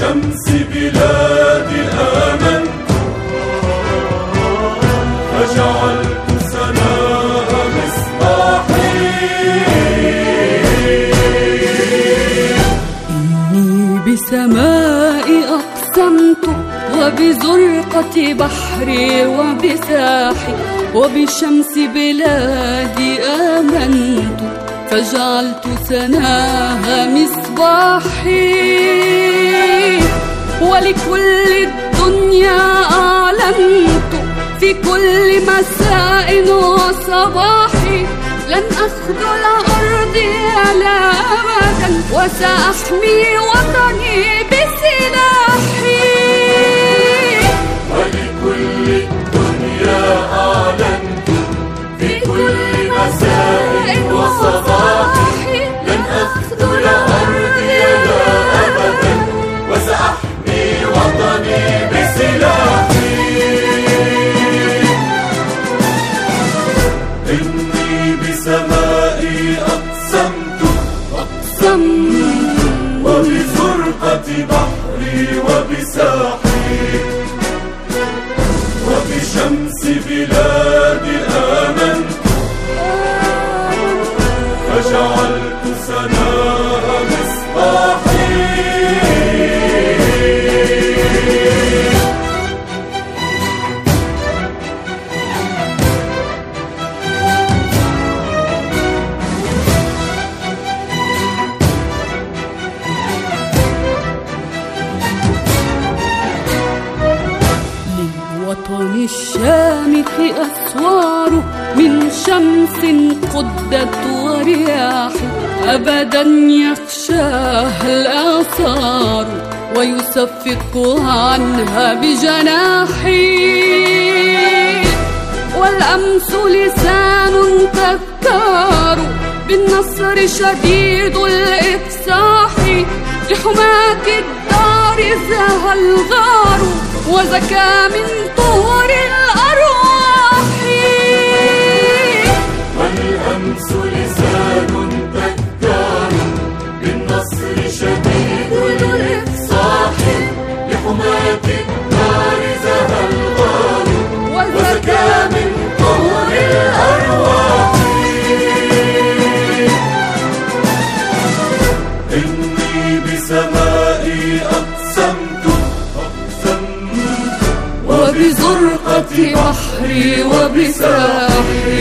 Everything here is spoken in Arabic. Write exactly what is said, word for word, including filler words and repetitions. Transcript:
وبشمس بلادي آمنت فجعلت سناها مصباحي. إني بسمائي أقسمت وبزرقة بحري وبساحي وبشمس بلادي آمنت فجعلت سناها مصباحي. ولكل الدنيا أعلنت في كل مساء وصباح لن أخذل أرضي لا أبدا وسأحمي وطني بسلاحي. ولكل الدنيا أعلنت في كل مساء وصباح لن أخذل أرضي لا أبدا وسأحمي وطني بسلاحي. إني بسمائي أقسمت أقسمت وبزرقة بحري وبساحي وبشمس بلادي آمنت فجعلت سناها مصباحي. للوطن الشامخ أسوار من شمس قدت ورياح أبدا يخشاها الآثار ويصفق عنها بجناحي. والأمس لسان تذكار بالنصر شديد الإفصاح لحماة الدار زهى الغار وزكى من طهر الأرواح. والأمس لسان تذكار بالنصر شديد الإفصاح لحماة الدار زهى الغار وزكى من طهر الأرواح. إني بسمائي أقسمت أقسمت وبزرقة بحري وبساحي